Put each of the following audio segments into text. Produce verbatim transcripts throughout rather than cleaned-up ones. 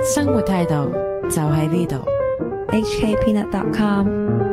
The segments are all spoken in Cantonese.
生活態度就喺呢度。 H K peanut dot com。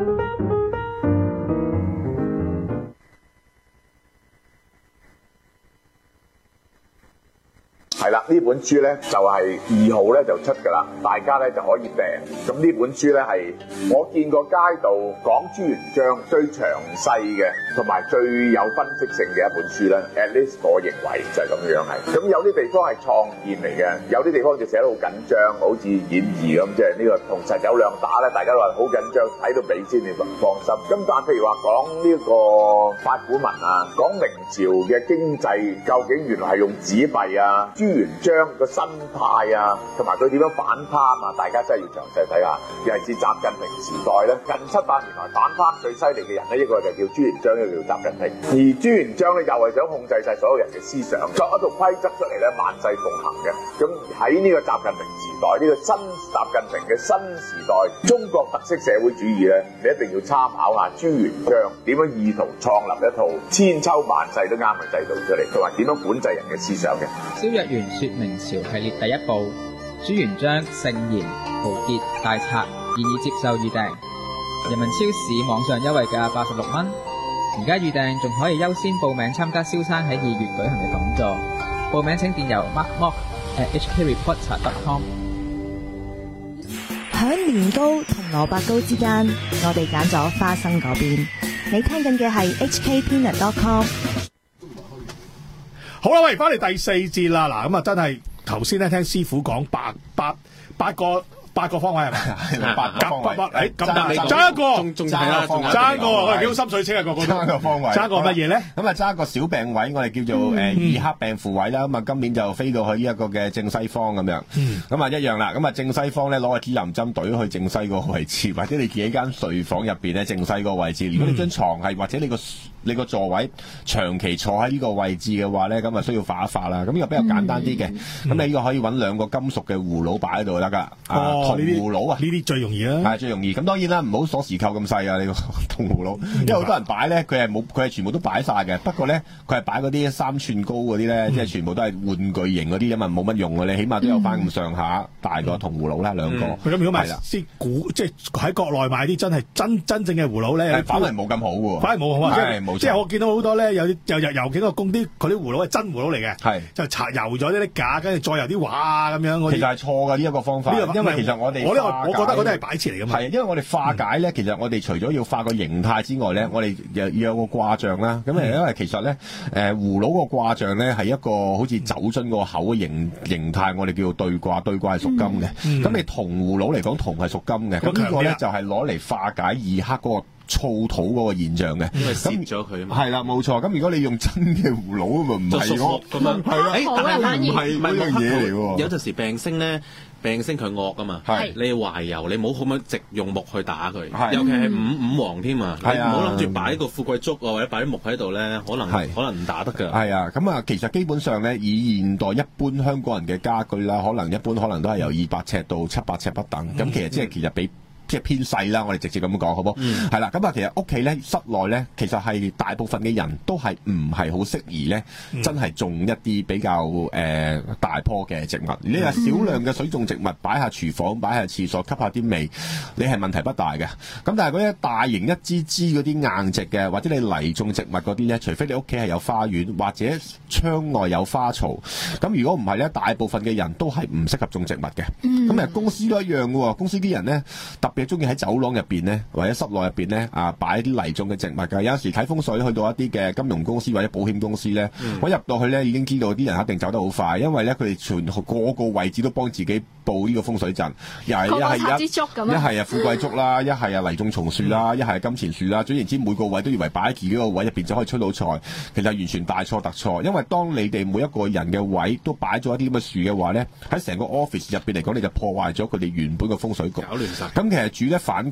係啦，呢本書咧就係二號咧就出㗎啦，大家咧就可以訂。咁呢本書咧係我見過街道講朱元璋最詳細嘅，同埋最有分析性嘅一本書咧。At least 我認為就係咁樣係。咁有啲地方係創建嚟嘅，有啲地方就寫得好緊張，好似演義咁，即係呢個同實有量打咧，大家都話好緊張，睇到尾先你放心。咁但係譬如話講呢個八股文啊，講明朝嘅經濟究竟原來係用紙幣啊。朱元璋個新派啊，同埋佢點樣反貪啊，大家真係要詳細睇下。尤其是習近平時代咧，近七百年來反貪最犀利嘅人咧，一個就叫朱元璋，一個叫習近平。而朱元璋咧又係想控制晒所有人嘅思想，作一套規則出嚟咧，萬世奉行嘅。咁喺呢個習近平時代，呢、這個新習近平嘅新時代中國特色社會主義咧，你一定要參考下朱元璋點樣意圖創立一套千秋萬世都啱嘅制度出嚟，同埋點樣管制人嘅思想嘅。 蕭若元說明朝系列第一部朱元璋聖賢豪傑大策現已接受預訂，人民超市網上優惠價八十六蚊，而家預訂仲可以優先報名參加蕭生喺二月舉行嘅講座，報名請電郵 mark mock at h k reporter dot com。 響年糕同蘿蔔糕之間，我哋揀咗花生嗰邊。你聽緊嘅係 H K peanut dot com。 好啦，喂，翻嚟第四節啦，嗱咁啊，真係頭先咧聽師傅講八八八個八個方位係咪？八個方位，誒咁爭一個， 仲仲係啦， 爭一個，我哋幾好心水清啊，個個爭一個方位， 爭個乜嘢咧？ 咁啊，爭一個小病位，我哋叫做誒二黑病符位啦。咁啊，今年就飛到去呢一個嘅正西方咁樣，咁啊一樣啦。咁啊正西方咧攞個指南針懟去正西個位置，或者你自己間睡房入邊咧正西個位置。如果你張床係或者你個你個座位長期坐喺呢個位置嘅話咧，咁啊需要化一化啦。咁呢個比較簡單啲嘅，咁你呢個可以揾兩個金屬嘅葫蘆擺喺度得㗎。 哦，呢啲葫蘆啊， 呢啲最容易啦， 係最容易。咁當然啦，唔好鎖匙扣咁細啊！你個銅葫蘆，因為好多人擺咧，佢係冇，佢係全部都擺晒嘅。不過咧，佢係擺嗰啲三寸高嗰啲咧，即係全部都係玩具型嗰啲，因為冇乜用嘅，你起碼都有翻咁上下大個銅葫蘆啦，兩個。咁如果買啲古，即係喺國內買啲真係真真正嘅葫蘆咧， 反而冇咁好喎， 反而冇好啊！ 係即係我見到好多咧，有啲又又油景個工啲，佢啲葫蘆係真葫蘆嚟嘅， 係就搽油咗啲假，跟住再油啲畫啊咁樣。 其實係錯嘅呢一個方法，因為其實我哋我呢個我覺得嗰啲係擺設嚟㗎嘛。 係，因為我哋化解咧，其實我哋除咗要化個形態之外咧，我哋又要有個卦象啦。咁因為其實咧，誒葫蘆個卦象咧係一個好似酒樽個口嘅形形態，我哋叫做對卦，對卦係屬金嘅。咁你銅葫蘆嚟講，銅係屬金嘅。咁呢個咧就係攞嚟化解二黑嗰個燥土嗰個現象嘅， 因為蝕咗佢啊嘛。 係啦，冇錯。咁如果你用真嘅葫蘆，咪唔係咯， 咁樣係啦。 誒，但係唔係嗰樣嘢嚟喎。 有陣時病星咧，病星佢惡啊嘛。係你懷柔，你唔好咁樣直用木去打佢，尤其係五五黃添啊。你唔好諗住擺個富貴竹啊，或者擺啲木喺度咧，可能可能唔打得㗎。 係啊，咁啊，其實基本上咧，以現代一般香港人嘅家居啦，可能一般可能都係由二百尺到七百尺不等。咁其實即係其實比即係偏細啦，我哋直接咁講，好唔好？係、嗯、啦，咁啊，其實屋企咧、室內咧，其實係大部分嘅人都係唔係好適宜咧，嗯、真係種一啲比較誒、呃、大棵嘅植物。你話少量嘅水種植物擺下廚房、擺下廁所，吸下啲味，你係問題不大嘅。咁但係嗰啲大型一支支嗰啲硬植嘅，或者你泥種植物嗰啲咧，除非你屋企係有花園或者窗外有花槽，咁如果唔係咧，大部分嘅人都係唔適合種植物嘅。咁啊、嗯，公司都一樣嘅喎，公司啲人咧特別中意喺走廊入邊咧，或者室內入邊咧啊，擺啲泥種嘅植物㗎。有陣時睇風水，去到一啲嘅金融公司或者保險公司咧，嗯、我入到去咧已經知道啲人一定走得好快，因為咧佢哋全個個位置都幫自己佈呢個風水陣，又係一係一一係啊富貴竹啦，一係啊泥種松樹啦，一係金錢樹啦。總言之，每個位都以為擺喺自己個位入邊就可以出到財，其實完全大錯特錯。因為當你哋每一個人嘅位都擺咗一啲咁嘅樹嘅話咧，喺成個 office 入邊嚟講，你就破壞咗佢哋原本嘅風水局。 搞亂晒。 咁其實主咧反骨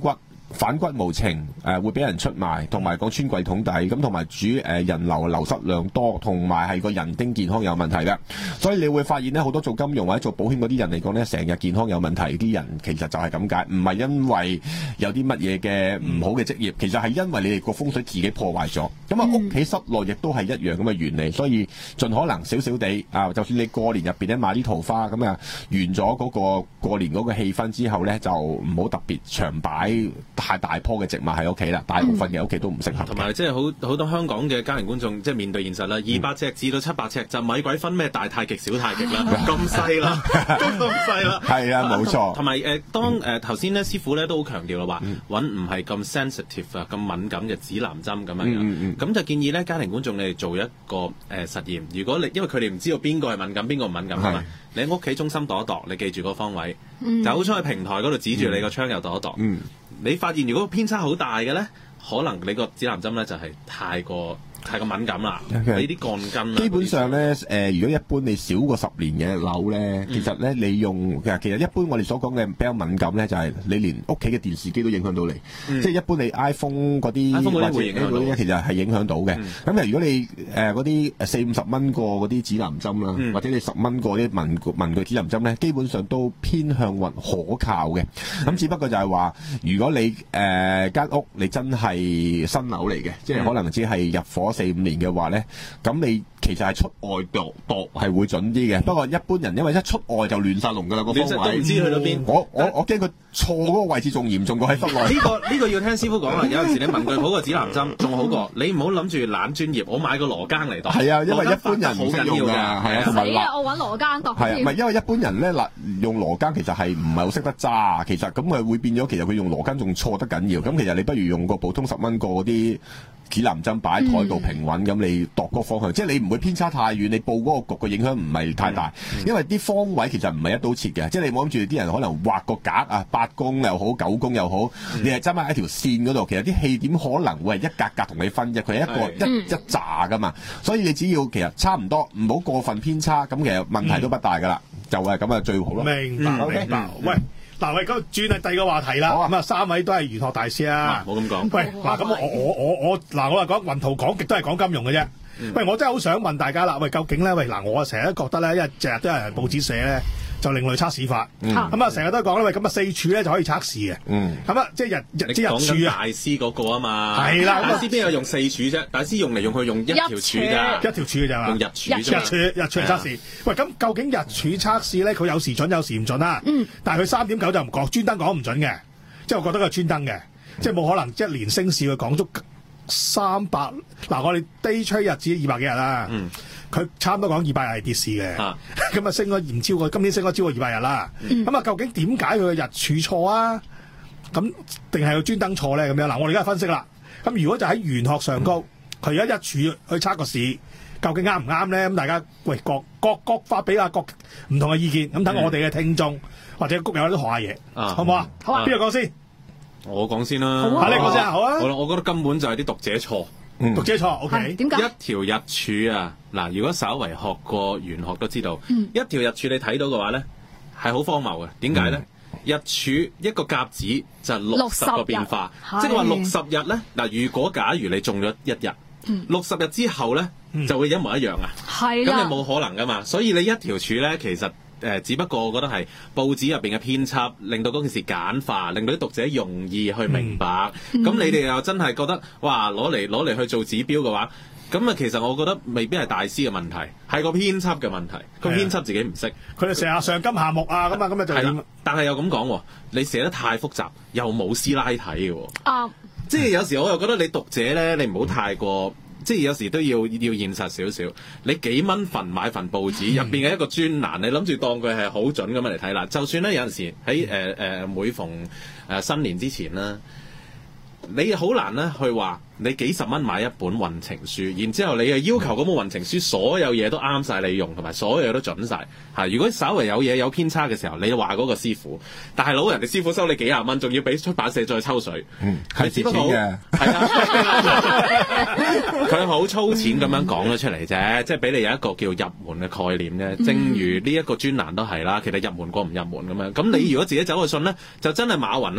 反骨無情，誒、呃、會俾人出賣，同埋講穿櫃桶底，咁同埋主誒、呃、人流流失量多，同埋係個人丁健康有問題嘅。所以你會發現咧，好多做金融或者做保險嗰啲人嚟講咧，成日健康有問題，啲人其實就係咁解，唔係因為有啲乜嘢嘅唔好嘅職業，其實係因為你哋個風水自己破壞咗。咁啊，屋企室內亦都係一樣咁嘅原理，所以盡可能少少地啊，就算你過年入邊咧買啲桃花，咁啊完咗嗰個過年嗰個氣氛之後咧，就唔好特別長擺太大棵嘅植物喺屋企啦，大部分嘅屋企都唔適合。 同埋即係好好多香港嘅家庭觀眾，即係面對現實啦，二百尺至到七百尺就咪鬼分咩大太極小太極啦，咁細啦，都咁細啦。係啊，冇錯。同埋誒，當誒頭先咧師傅咧都好強調啦，話揾唔係咁 sensitive 啊，咁敏感嘅指南針咁樣樣。咁就建議咧家庭觀眾你哋做一個誒實驗，如果你因為佢哋唔知道邊個係敏感，邊個唔敏感啊嘛，你喺屋企中心度一度，你記住個方位，走出去平台嗰度指住你個窗又度一度。你發現如果偏差好大嘅咧，可能你個指南針咧就係太過太過敏感啦，俾啲鋼筋。基本上咧，誒、呃，如果一般你少過十年嘅樓咧，其實咧你用其實其實一般我哋所講嘅比較敏感咧，就係、是、你連屋企嘅電視機都影響到你，嗯、即係一般你 iPhone 嗰啲 iPhone 嗰啲會影響到， 其實係影響到嘅。咁、嗯、如果你誒嗰啲四五十蚊個嗰啲指南針啦，嗯、或者你十蚊個啲文文具指南針咧，基本上都偏向運可靠嘅。咁、嗯、只不過就係話，如果你誒間、呃、屋你真係新樓嚟嘅，即係可能只係入伙四五年嘅話咧，咁你其實係出外度度係會準啲嘅。不過一般人因為一出外就亂晒龍㗎啦，個方位都唔知去到邊。 我我我驚佢錯嗰個位置仲嚴重過喺室內。 呢個呢個要聽師傅講啦。有陣時你文具鋪個指南針仲好過，你唔好諗住懶專業。我買個羅庚嚟度。係啊，因為一般人好緊要㗎。係啊，同埋嗱，我揾羅庚度。 係啊，唔係因為一般人咧嗱用羅庚其實係唔係好識得揸，其實咁佢會變咗，其實佢用羅庚仲錯得緊要。咁其實你不如用個普通十蚊個嗰啲指南針擺喺台度平穩，咁、嗯、你度嗰個方向，即係你唔會偏差太遠，你報嗰個局嘅影響唔係太大，嗯、因為啲方位其實唔係一刀切嘅，即係你冇諗住啲人可能畫個格啊，八宮又好，九宮又好，嗯、你係針喺一條線嗰度，其實啲氣點可能會係一格格同你分啫，佢係一個一、嗯、一紮噶嘛，所以你只要其實差唔多，唔好過分偏差，咁其實問題都不大噶啦，嗯、就係咁啊最好咯。 明白， 嗯、 明白。嗯、喂。嗱，喂，咁轉係第二個話題啦。咁啊，三位都係玄學大師啊。 冇咁講。 喂，嗱，咁我我我我嗱，我話講雲圖講極都係講金融嘅啫。嗯、喂，我真係好想問大家啦。喂，究竟咧？喂，嗱，我成日都覺得咧，因為成日都有人報紙寫咧，就另類測試法。咁啊，成日都講咧，喂，咁啊四柱咧就可以測試嘅。咁啊，即係日日即日柱啊。大師嗰個啊嘛。係啦，大師邊有用四柱啫？大師用嚟用去用一條柱咋，一條柱嘅咋嘛？用日柱。日柱日柱測試。喂，咁究竟日柱測試咧，佢有時準有時唔準啦。嗯。但係佢三點九就唔講，專登講唔準嘅。即係我覺得佢專登嘅，即係冇可能一年升市佢講足三百。嗱，我哋 day trade 日子二百幾日啦。嗯。佢差唔多講二百日係跌市嘅，咁啊升咗唔超過，今年升咗超過二百日啦。咁啊、嗯、究竟點解佢嘅日柱錯啊？咁定係佢專登錯咧？咁樣嗱，我哋而家分析啦。咁如果就喺玄學上高，佢而家一柱去測個市，究竟啱唔啱咧？咁大家喂各各各發俾下各唔同嘅意見，咁等我哋嘅聽眾、嗯、或者谷友都學下嘢，啊、好唔好啊？好啊，邊個講先？ 我講先啦。 好啊，你講先啊，好啊。 我我覺得根本就係啲讀者錯。 嗯、讀者錯 ，OK？ 點解？ 一條日柱啊，嗱，如果稍為學過玄學都知道，嗯、一條日柱你睇到嘅話咧，係好荒謬嘅。點解咧？嗯、日柱一個甲子就係六十個變化，即係話六十日咧。嗱，如果假如你中咗一日，六十、嗯、日之後咧，嗯、就會一模一樣啊。係咁你冇可能噶嘛。所以你一條柱咧，其實。誒、呃，只不過我覺得係報紙入邊嘅編輯，令到嗰件事簡化，令到啲讀者容易去明白。咁、嗯、你哋又真係覺得，哇，攞嚟攞嚟去做指標嘅話，咁啊，其實我覺得未必係大師嘅問題，係個編輯嘅問題。個編輯自己唔識， 佢哋成日上金下木啊，咁啊，咁啊就係。 但係又咁講，你寫得太複雜，又冇師奶睇嘅。啊，即係有時我又覺得你讀者咧，你唔好太過。即係有時都要要現實少少，你幾蚊份買份報紙入邊嘅一個專欄，你諗住當佢係好準咁樣嚟睇啦。就算咧有陣時喺誒誒每逢誒、呃、新年之前啦，你好難咧去話你幾十蚊買一本運程書，然之後你係要求嗰本運程書所有嘢都啱晒你用，同埋所有嘢都準晒。嚇。如果稍為有嘢有偏差嘅時候，你就話嗰個師傅，但係老人哋師傅收你幾廿蚊，仲要俾出版社再抽水，係只不過係啊，佢好粗淺咁樣講咗出嚟啫，即係俾你有一個叫入門嘅概念啫。正如呢一個專欄都係啦，其實入門過唔入門咁樣。咁你如果自己走去信咧，就真係馬雲咧。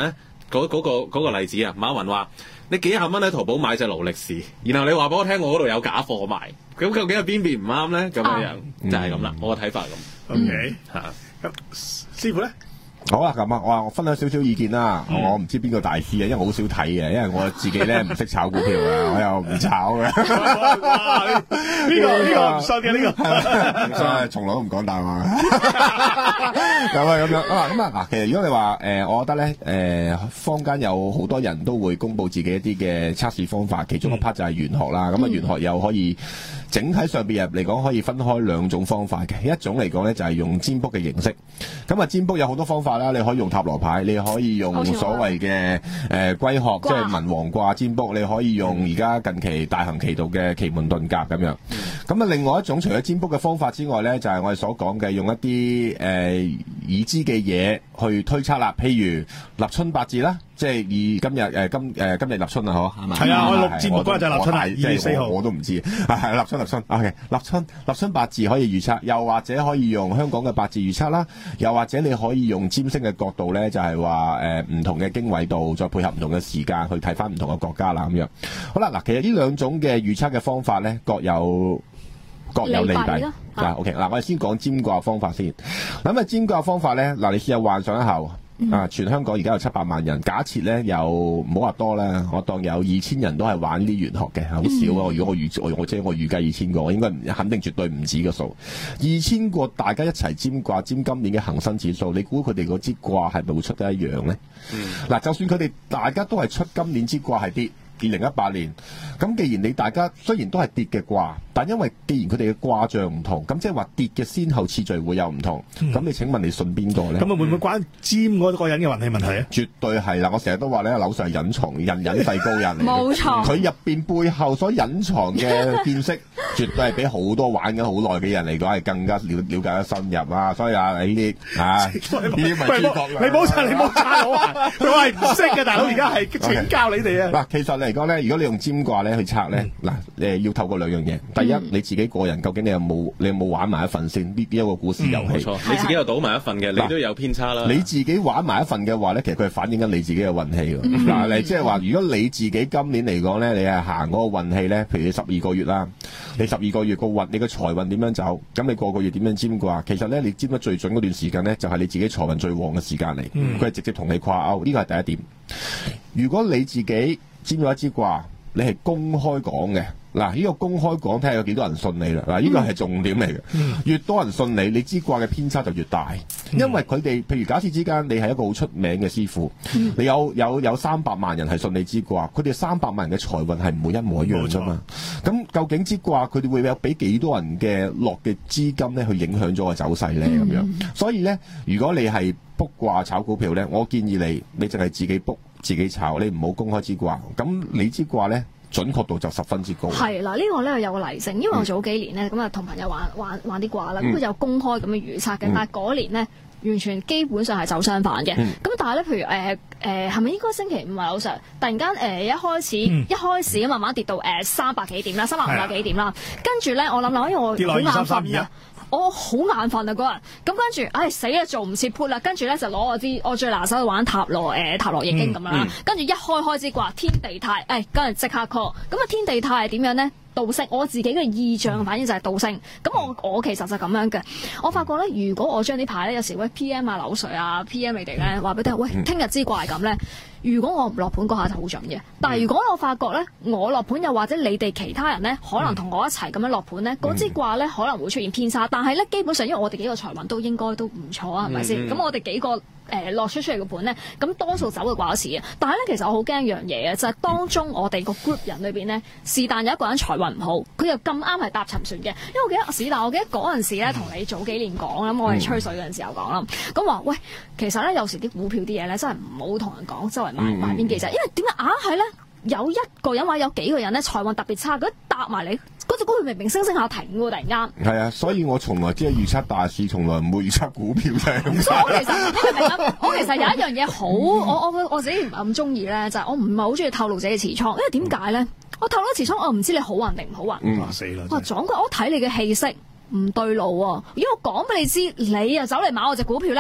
嗰嗰個嗰個例子啊，馬雲話你幾廿蚊喺淘寶買隻勞力士，然後你話俾我聽我嗰度有假貨賣，咁究竟係邊邊唔啱咧？咁樣樣就係咁啦，我個睇法咁。 OK 嚇， 咁師傅咧？ 好啊，咁啊，我話我分享少少意見啦。嗯、我唔知邊個大師啊，因為我好少睇嘅，因為我自己咧唔識炒股票嘅，我又唔炒嘅。 呢、這個呢、這個唔信嘅呢個， 所以從來都唔講大話。咁啊咁樣啊咁啊嗱，其實如果你話誒、呃，我覺得咧誒、呃，坊間有好多人都會公佈自己一啲嘅測試方法，其中一 part 就係玄學啦。咁啊、嗯，玄學又可以整體上邊入嚟講，可以分開兩種方法嘅。一種嚟講咧，就係用占卜嘅形式。咁啊，占卜有好多方法。你可以用塔羅牌，你可以用所謂嘅誒龜殼，即係文王卦占卜，你可以用而家近期大行其道嘅奇門遁甲咁樣。咁啊、嗯，另外一種除咗占卜嘅方法之外咧，就係、是、我哋所講嘅用一啲誒、呃、已知嘅嘢去推測啦，譬如立春八字啦。即係以今日誒今誒今日立春啊，嗬係嘛？係啊，我錄節目嗰日就立春係二月四號， 我都唔知係立春立春。OK， 立春立春八字可以預測，又或者可以用香港嘅八字預測啦，又或者你可以用占星嘅角度咧，就係話誒唔同嘅經緯度，再配合唔同嘅時間去睇翻唔同嘅國家啦咁樣。好啦，嗱，其實呢兩種嘅預測嘅方法咧，各有各有利弊。嗱 OK， 嗱我哋先講占卦方法先。咁啊占卦方法咧，嗱你試下幻想一下。啊！全香港而家有七百萬人，假設咧有唔好話多啦，我當有二千人都係玩啲玄學嘅，好少啊！如果我預我我即係我預計二千個，我應該肯定絕對唔止個數。二千個大家一齊占卦，占今年嘅恒生指數，你估佢哋嗰支卦係咪會出得一樣咧？嗱、嗯，就算佢哋大家都係出今年支卦係跌。二零一八年，咁既然你大家雖然都係跌嘅卦，但因為既然佢哋嘅卦象唔同，咁即係話跌嘅先後次序會有唔同。咁、嗯、你請問你信邊個咧？咁啊會唔會關占嗰個人嘅運氣問題啊？絕對係啦！我成日都話咧，樓上係隱藏人隱世高人嚟嘅，冇錯。佢入邊背後所隱藏嘅見識，絕對係比好多玩緊好耐嘅人嚟講係更加了了解得深入啊！所以啊，呢啲啊，呢啲咪諸葛亮。你冇讚，你冇讚我啊！佢話係唔識嘅大佬，而家係請教你哋啊！嗱，其實你。嚟講咧，如果你用占卦咧去測咧，嗱、嗯，誒要透過兩樣嘢。第一，嗯、你自己個人究竟你有冇你有冇玩埋一份先？呢邊一個股市遊戲，冇錯、嗯，你自己又賭埋一份嘅，你都有偏差啦。你自己玩埋一份嘅話咧，其實佢係反映緊你自己嘅運氣㗎。嗱、嗯，你即係話，如果你自己今年嚟講咧，你係行嗰個運氣咧，譬如你十二個月啦，你十二個月個運，你個財運點樣走？咁你個個月點樣占卦？其實咧，你占得最準嗰段時間咧，就係、是、你自己財運最旺嘅時間嚟。佢係、嗯、直接同你掛鈎，呢個係第一點。如果你自己占咗一支卦，你係公開講嘅，嗱，呢個公開講睇下有幾多人信你啦，嗱，呢個係重點嚟嘅，嗯、越多人信你，你支卦嘅偏差就越大，嗯、因為佢哋譬如假設之間你係一個好出名嘅師傅，嗯、你有有有三百萬人係信你支卦，佢哋三百萬人嘅財運係唔會一模一樣啫嘛，咁錯究竟支卦佢哋會有俾幾多人嘅落嘅資金咧去影響咗個走勢咧咁樣，嗯、所以咧如果你係卜卦炒股票咧，我建議你你淨係自己卜。自己炒，你唔好公開支卦，咁你支卦咧準確度就十分之高。係啦，呢個咧有個例證，因為我早幾年咧咁啊同朋友玩玩玩啲卦啦，咁佢、嗯、有公開咁嘅預測嘅，嗯、但係嗰年咧完全基本上係走相反嘅。咁、嗯、但係咧，譬如誒誒係咪應該星期五啊，老 Sir 突然間誒、呃、一開始、嗯、一開始咁慢慢跌到誒三百幾點啦，三百五百幾點啦，跟住咧我諗諗，因為我好眼瞓啊。我好眼瞓啊嗰日，咁跟住，唉死啦，做唔切 put 啦，跟住咧就攞我支我最拿手去玩塔羅誒塔羅易經咁樣啦，跟住、嗯嗯、一開開支卦天地泰，誒跟住即刻 call，咁啊天地泰係點樣咧？倒升，我自己嘅意象反應就係倒升。咁我我其實就咁樣嘅。我發覺咧，如果我將啲牌咧，有時喂 P M 啊、柳水啊、P M 你哋咧，話俾你聽，喂，聽日支卦係咁咧。如果我唔落盤嗰下就好準嘅。但係如果我發覺咧，我落盤又或者你哋其他人咧，可能同我一齊咁樣落盤咧，嗰支卦咧可能會出現偏差。但係咧，基本上因為我哋幾個財運都應該都唔錯啊，係咪先？咁、嗯、我哋幾個。誒落出出嚟嘅盤咧，咁多數走嘅卦事嘅，但係咧其實我好驚一樣嘢嘅，就係、是、當中我哋個 group 人裏邊咧，是但有一個人財運唔好，佢又咁啱係搭沉船嘅，因為我記得是但，我記得嗰陣時咧同你早幾年講啦，我哋吹水嗰陣時候講啦，咁話喂，其實咧有時啲股票啲嘢咧真係唔好同人講周圍買買邊幾隻，因為點解硬係咧有一個人或者有幾個人咧財運特別差，佢搭埋你。嗰隻股票明明升升下停喎，突然間。係啊，所以我從來只係預測大市，從來唔會預測股票啫。所以我其實你明唔明啊？我其實有一樣嘢好，我我我自己唔係咁中意咧，就係、是、我唔係好中意透露自己嘅持倉，因為點解咧？我透露持倉，我唔知你好運定唔好運。嗯，死啦！哇，撞鬼！我睇你嘅氣息唔對路喎、啊。如果我講俾你知，你又走嚟買我隻股票咧？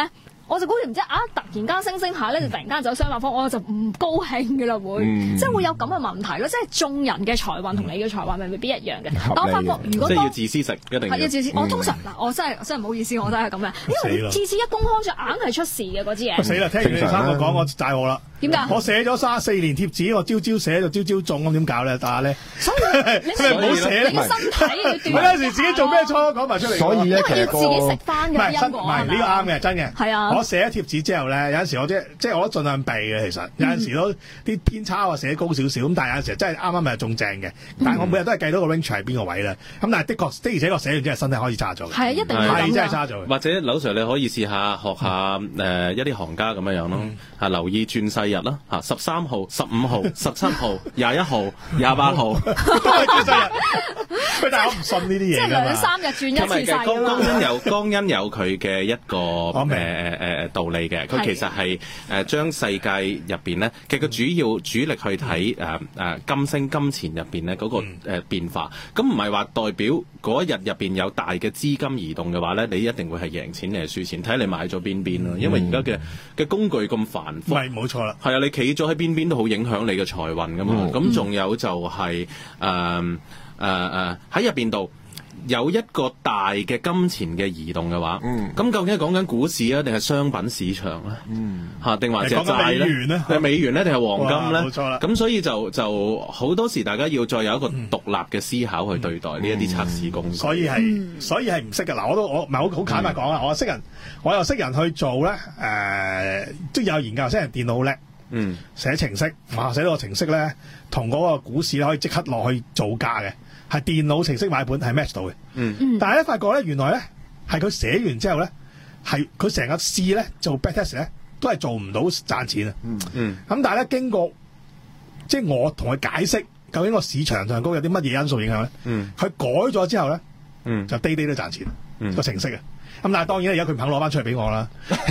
我就估唔知啊，突然間升升下咧，就突然間走相反方，我就唔高興嘅啦，會、嗯、即係會有咁嘅問題咯。即係眾人嘅財運同你嘅財運咪未必一樣嘅。但我發覺如果即係要自私食，一定係要自私。我通常嗱，我真係真係唔好意思，我都係咁樣，因為次次一公開就硬係出事嘅嗰支嘢。 死啦！聽完你哋三個講，我債我啦。 點解？ 我寫咗三四年貼紙，我朝朝寫就朝朝中，咁點搞咧？但係咧， 所以你咪唔好寫，你個身體要鍛鍊。 我有時自己做咩錯講埋出嚟。 所以咧，其實要自己食翻嘅因果。 唔係呢個啱嘅，真嘅。 係啊。 我寫咗貼紙之後咧，有陣時我即即係我都盡量避嘅。其實有陣時都啲偏差我寫高少少，咁但係有陣時真係啱啱咪中正嘅。但係我每日都係計到個 range 係邊個位啦。咁但係的確的而且確寫完之後身體開始差咗。 係啊，一定係真係差咗。 或者劉 Sir 你可以試下學下誒一啲行家咁樣樣咯，嚇留意轉世日啦，嚇十三號、十五號、十七號、廿一號、廿八號都係轉世日。 喂，但係我唔信呢啲嘢㗎嘛。 即係兩三日轉一次世㗎嘛。 江恩有江恩有佢嘅一個誒誒誒道理嘅，佢其實係誒將世界入邊咧，其實佢主要主力去睇誒誒金星金錢入邊咧嗰個誒變化。咁唔係話代表嗰一日入邊有大嘅資金移動嘅話咧，你一定會係贏錢定係輸錢，睇你買咗邊邊咯。因為而家嘅嘅工具咁繁複， 係冇錯啦。 係啊，你企咗喺邊邊都好影響你嘅財運噶嘛。咁仲、嗯、有就係誒誒誒喺入邊度有一個大嘅金錢嘅移動嘅話，咁、嗯、究竟係講緊股市啊，定係商品市場啊？嚇、嗯，定或者債咧？定係美元咧？定係黃金咧？冇錯啦。咁所以就就好多時，大家要再有一個獨立嘅思考去對待呢一啲測試工具。 所以係，所以係唔識嘅。嗱，我都我唔係好好坦白講啊，我識人，我又識人去做咧。誒、呃，即係有研究，識人電腦好叻。嗯，寫程式，哇！寫到個程式咧，同嗰個股市咧可以即刻落去做價嘅，係電腦程式買盤係 match 到嘅。嗯，但係咧發覺咧，原來咧係佢寫完之後咧，係佢成日試咧做 backtest 咧，都係做唔到賺錢啊。嗯嗯，咁但係咧經過即係我同佢解釋，究竟個市場上高有啲乜嘢因素影響咧？嗯，佢改咗之後咧，嗯，就 day day 都賺錢，嗯，個程式啊。咁但係當然而家佢唔肯攞翻出嚟俾我啦。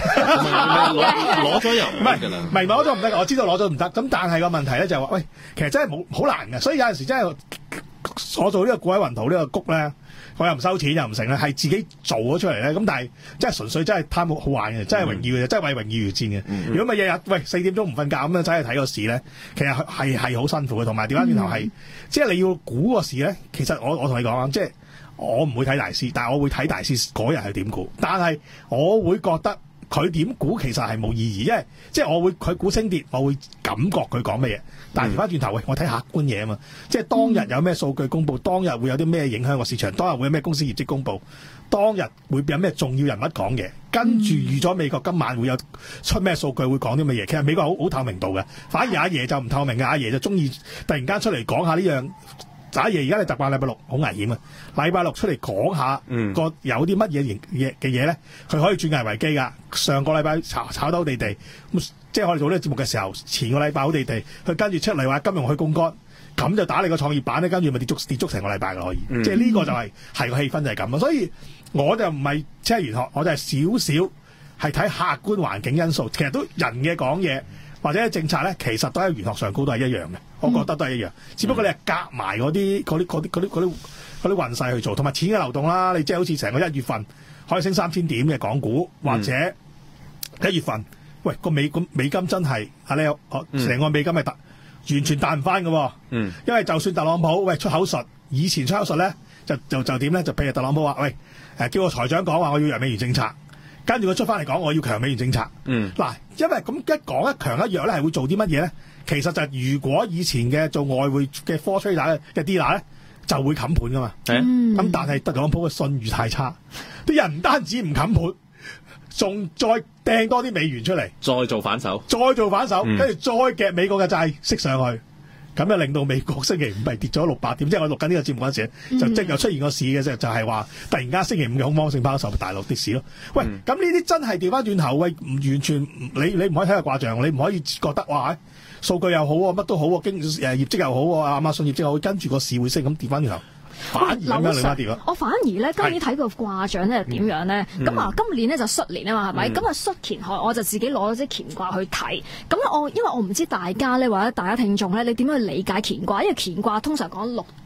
攞咗又唔係唔係攞咗唔得，我知道攞咗唔得。咁但係個問題咧就係話，喂，其實真係冇好難嘅。所以有陣時真係我做呢個股海雲圖呢個谷咧，我又唔收錢又唔成咧，係自己做咗出嚟咧。咁但係真係純粹真係貪好玩嘅，真係榮耀嘅，真係為榮譽而戰嘅。如果咪日日喂四點鐘唔瞓覺咁樣走去睇個市咧，其實係係好辛苦嘅。同埋調翻轉頭係，即係你要估個市咧，其實我我同你講啊，即係。我唔會睇大師，但係我會睇大師嗰日係點估。但係我會覺得佢點估其實係冇意義，因為即係我會佢估升跌，我會感覺佢講乜嘢。但係調翻轉頭，喂，我睇客觀嘢啊嘛，即係當日有咩數據公佈，當日會有啲咩影響個市場，當日會有咩公司業績公佈，當日會有咩重要人物講嘢，跟住預咗美國今晚會有出咩數據會講啲乜嘢。其實美國好好透明度嘅，反而阿爺就唔透明嘅，阿爺就中意突然間出嚟講下呢樣。打爺而家你習慣禮拜六好危險啊！禮拜六出嚟講下個、嗯、有啲乜嘢嘢嘅嘢咧，佢可以轉危為機㗎。上個禮拜炒炒得好地地，咁即係我哋做呢個節目嘅時候，前個禮拜好地地，佢跟住出嚟話金融去槓桿，咁就打你個創業板咧，跟住咪跌足跌足成個禮拜㗎可以。嗯、即係呢個就係、是、係個氣氛就係咁啊！所以我就唔係即係玄學，我就係少少係睇客觀環境因素，其實都人嘅講嘢。或者政策咧，其實都喺玄學上高都係一樣嘅，我覺得都係一樣。嗯、只不過你係夾埋嗰啲嗰啲嗰啲嗰啲嗰啲嗰啲運勢去做，同埋錢嘅流動啦。你即係好似成個一月份可以升三千點嘅港股，或者一月份，喂個美個美金真係阿你成個美金係突完全彈唔翻嘅。嗯，因為就算特朗普喂出口術，以前出口術咧就就就點咧？就譬如特朗普話喂誒叫個財長講話我要弱美元政策。跟住佢出翻嚟講，我要強美元政策。嗯，嗱，因為咁一講一強一弱咧，係會做啲乜嘢咧？其實就係如果以前嘅做外匯嘅 floor trader 嘅 dealer 咧，就會冚盤噶嘛。嗯，咁但係特朗普嘅信譽太差，啲人唔單止唔冚盤，仲再掟多啲美元出嚟， 再做反手， 再做反手，跟住、嗯、再夾美國嘅債息上去。咁就令到美國星期五係跌咗六百點，即係我錄緊呢個節目嗰陣時，嗯、就即又出現個市嘅啫，就係話突然間星期五嘅恐慌性拋售大陸跌市咯。喂，咁呢啲真係調翻轉頭，喂，唔完全你你唔可以睇下卦象，你唔可以覺得哇，數據又好喎，乜都好喎，經誒業績又好喎，亞馬遜業績又好，跟住個市會升，咁調翻轉頭。反而咁樣兩跌我反而咧今年睇個卦象咧點樣咧？咁啊、嗯、今年咧就戌年啊嘛，係咪？咁啊戌乾亥，我就自己攞咗支乾卦去睇。咁我因為我唔知大家咧或者大家聽眾咧，你點樣去理解乾卦？因為乾卦通常講六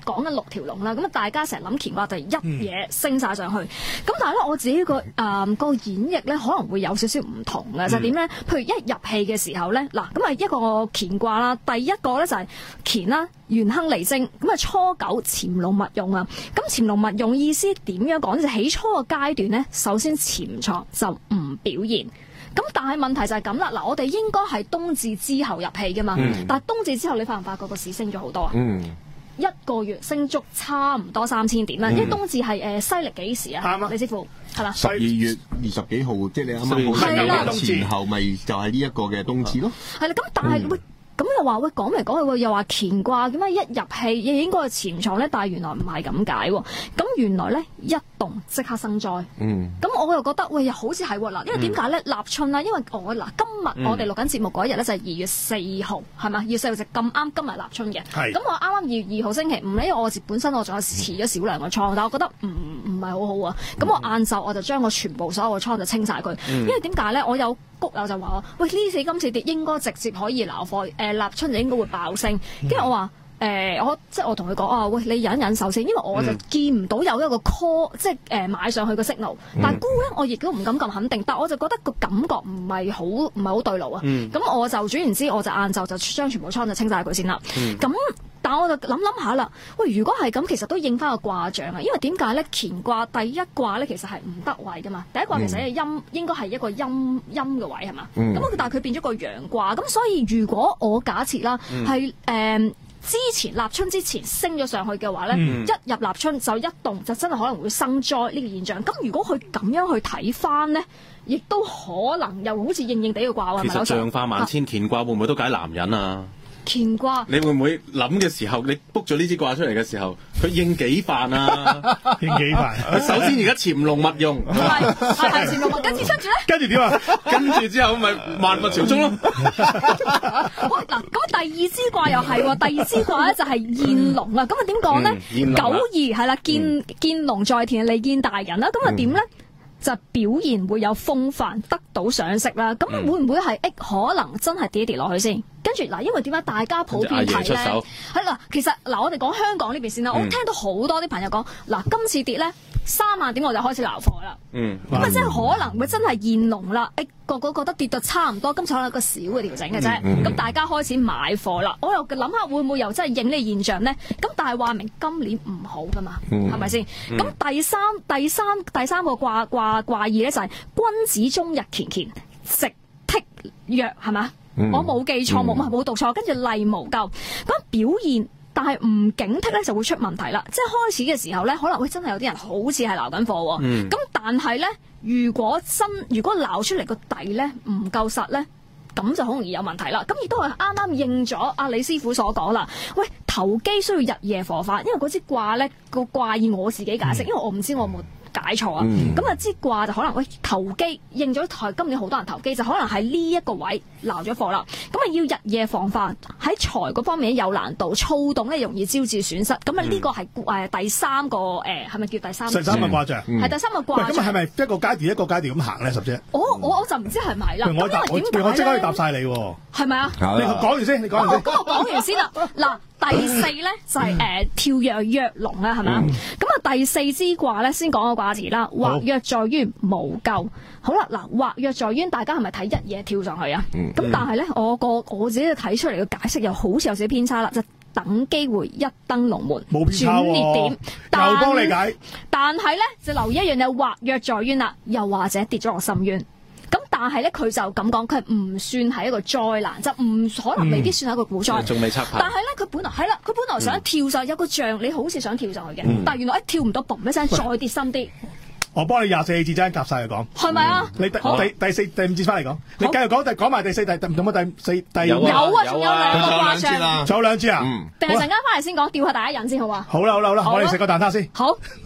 講緊六條龍啦，咁啊大家成日諗乾卦就一嘢升晒上去，咁、嗯、但係咧我自己個誒、呃那個演繹咧可能會有少少唔同嘅，就係點咧？譬如一入戲嘅時候咧，嗱咁啊一個乾卦啦，第一個咧就係乾啦，元亨利貞，咁啊初九潛龍勿用啊，咁潛龍勿用意思點樣講？就起初個階段咧，首先潛藏就唔表現。咁但係問題就係咁啦，嗱我哋應該係冬至之後入戲噶嘛，嗯、但係冬至之後你發唔發覺個市升咗好多啊？嗯、一個月升足差唔多三千點啦，嗯、因為冬至係誒西歷幾時啊？李師傅係啦，十二月二十幾號，即係你啱啱好前後咪就係呢一個嘅冬至咯。係啦， 咁但係喂。嗯咁又話喂講嚟講去又話乾卦點解一入戲亦應該係潛藏咧？但係原來唔係咁解喎。咁原來咧一動即刻生災。嗯。咁我又覺得喂又好似係喎嗱，因為點解咧？立春啦，因為我嗱今日我哋錄緊節目嗰一日咧就係二月四號係咪？二月四號就咁啱今日立春嘅。係。咁我啱啱二月二號星期五咧，因為我本身我仲有持咗少量嘅倉，但係我覺得唔唔係好好啊。咁我晏晝我就將我全部所有嘅倉就清晒佢，因為點解咧？我有谷友就話喂呢次今次跌應該直接可以撈貨。誒、呃、立春就應該會爆升，跟住我話誒、呃、我即係我同佢講啊，喂你忍忍手先，因為我就見唔到有一個 call、嗯、即係誒、呃、買上去個 signal，但係沽咧我亦都唔敢咁肯定，但我就覺得個感覺唔係好唔係好對路啊，咁、嗯、我就總言之我就晏晝就將全部倉就清晒佢先啦，咁、嗯。但我就諗諗下啦，喂，如果係咁，其實都應翻個卦象啊，因為點解咧？乾卦第一卦咧，其實係唔得位噶嘛，第一卦其實係陰，應該係一個陰陰嘅位係嘛？咁、嗯、但係佢變咗個陽卦，咁所以如果我假設啦，係誒、嗯呃、之前立春之前升咗上去嘅話咧，嗯、一入立春就一動就真係可能會生災呢個現象。咁如果佢咁樣去睇翻咧，亦都可能又好似應應地嘅卦。 其實象化萬千，乾卦會唔會都解男人啊？ 乾卦， 你會唔會諗嘅時候，你 book 咗呢支卦出嚟嘅時候，佢應幾範啊？ 應幾範？ 首先而家潛龍勿用， 係係係潛龍勿，跟住跟住咧， 跟住點啊？ 跟住之後咪萬物朝宗咯。 喂嗱，咁第二支卦又係喎，第二支卦咧就係現龍啦。咁啊點講咧？九二係啦，見見龍在田，利見大人啦。咁啊點咧？就表現會有風範，得到賞識啦。咁會唔會係誒可能真係跌一跌落去先？跟住嗱，因為點解大家普遍睇咧？係嗱，其實嗱，我哋講香港呢邊先啦。嗯、我聽到好多啲朋友講，嗱，今次跌咧三萬點我就開始撈貨啦。嗯，咁啊，即係可能會真係現龍啦。誒，個個覺得跌到差唔多，今次可能一個小嘅調整嘅啫。咁、嗯嗯、大家開始買貨啦。我又諗下會唔會又真係應呢個現象咧？咁但係話明今年唔好噶嘛，係咪先？咁、嗯、第三、第三、第三個卦卦卦意咧就係君子終日乾乾，直剔弱係嘛？嗯、我冇記錯，冇冇讀錯，跟住例無咎。咁表現，但係唔警惕咧，就會出問題啦。即係開始嘅時候咧，可能會真係有啲人好似係撈緊貨喎。咁、嗯、但係咧，如果真如果撈出嚟個底咧唔夠實咧，咁就好容易有問題啦。咁亦都係啱啱應咗阿李師傅所講啦。喂，投機需要日夜火化，因為嗰支卦咧個卦意我自己解釋，嗯、因為我唔知我冇解錯啊！咁啊支卦就可能喂投機應咗台，今年好多人投機就可能喺呢一個位撈咗貨啦。咁啊要日夜防範，喺財嗰方面有難度，躁動咧容易招致損失。咁啊呢個係誒第三個誒係咪叫第三個？ 第三個卦象係第三個卦象。咁係咪一個階段一個階段咁行咧？十姐， 我我我就唔知係咪啦。 我答我我即刻可以答晒你喎。 係咪啊？ 你講完先，你講完先。 咁我講完先啦。嗱。第四咧就係、是、誒、呃、跳躍躍龍啦，係咪啊？咁啊、嗯、第四支卦咧先講個卦詞啦，或躍在淵無咎。好啦，嗱，或躍在淵，大家係咪睇一嘢跳上去啊？咁、嗯、但係咧，我個我自己睇出嚟嘅解釋又好似有少少偏差啦，就等機會一登龍門， 冇偏差喎、 轉捩點， 又幫你解。 但係咧就留意一樣嘢，或躍在淵啦，又或者跌咗落深淵。咁但係咧，佢就咁講，佢唔算係一個災難，就唔可能未必算係一個股災。 仲未測牌。 但係咧，佢本來係啦，佢本來想跳上、嗯、有個象，你好似想跳上去嘅，嗯、但係原來一跳唔到，嘣一聲再跌深啲。我幫你廿四字真夾晒嚟講， 係咪啊？ 你第第第四第五節翻嚟講，你繼續講，第講埋第四第第唔咁啊？第四第有啊，仲有兩個卦象， 仲有兩支啊？ 定係陣間翻嚟先講，吊下大家癮先好嘛？ 好啦好啦好啦，我哋食個蛋撻先。 好。